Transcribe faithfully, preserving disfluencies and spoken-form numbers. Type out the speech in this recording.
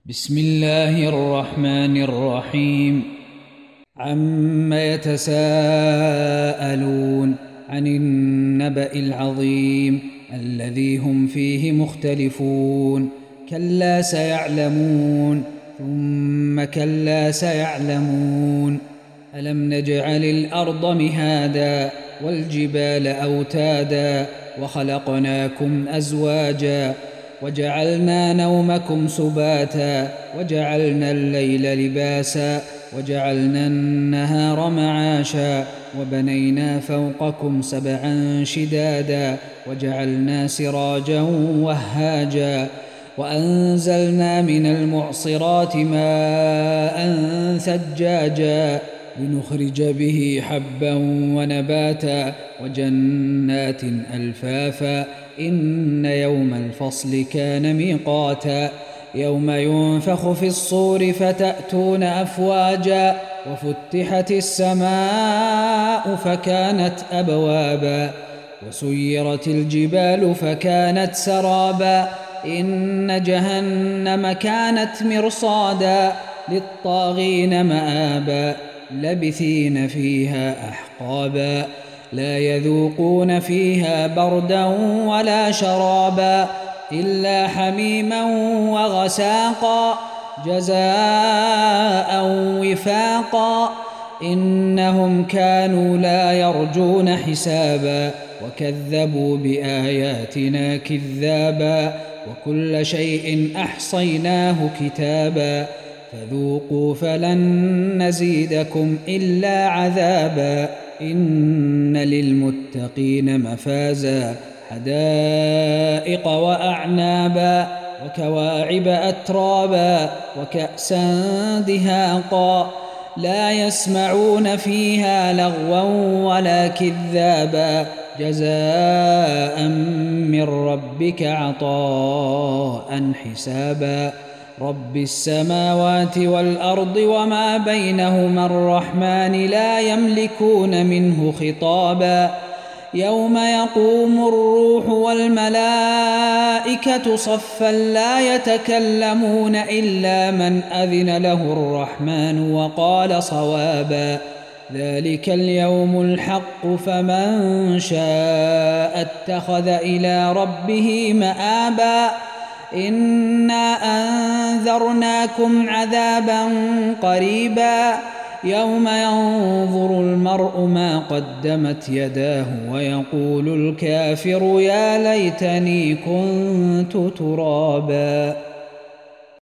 بسم الله الرحمن الرحيم. عم يتساءلون عن النبأ العظيم الذي هم فيه مختلفون. كلا سيعلمون ثم كلا سيعلمون. ألم نجعل الأرض مهادا والجبال أوتادا وخلقناكم أزواجا وجعلنا نومكم سباتا وجعلنا الليل لباسا وجعلنا النهار معاشا وبنينا فوقكم سبعا شدادا وجعلنا سراجا وهاجا وأنزلنا من المعصرات ماء ثجاجا لنخرج به حبا ونباتا وجنات ألفافا. إن يوم الفصل كان ميقاتا. يوم ينفخ في الصور فتأتون أفواجا وفتحت السماء فكانت أبوابا وسيرت الجبال فكانت سرابا. إن جهنم كانت مرصادا للطاغين مآبا لبثين فيها أحقابا لا يذوقون فيها بردا ولا شرابا إلا حميما وغساقا جزاء وفاقا. إنهم كانوا لا يرجون حسابا وكذبوا بآياتنا كذابا وكل شيء أحصيناه كتابا فذوقوا فلن نزيدكم إلا عذابا. إن للمتقين مفازا حدائق وأعنابا وكواعب أترابا وكأسا دهاقا لا يسمعون فيها لغوا ولا كذابا جزاء من ربك عطاء حسابا. رب السماوات والأرض وما بينهما الرحمن لا يملكون منه خطابا. يوم يقوم الروح والملائكة صفا لا يتكلمون إلا من أذن له الرحمن وقال صوابا. ذلك اليوم الحق فمن شاء اتخذ إلى ربه مآبا. إنا أنذرناكم عذابا قريبا يوم ينظر المرء ما قدمت يداه ويقول الكافر يا ليتني كنت ترابا.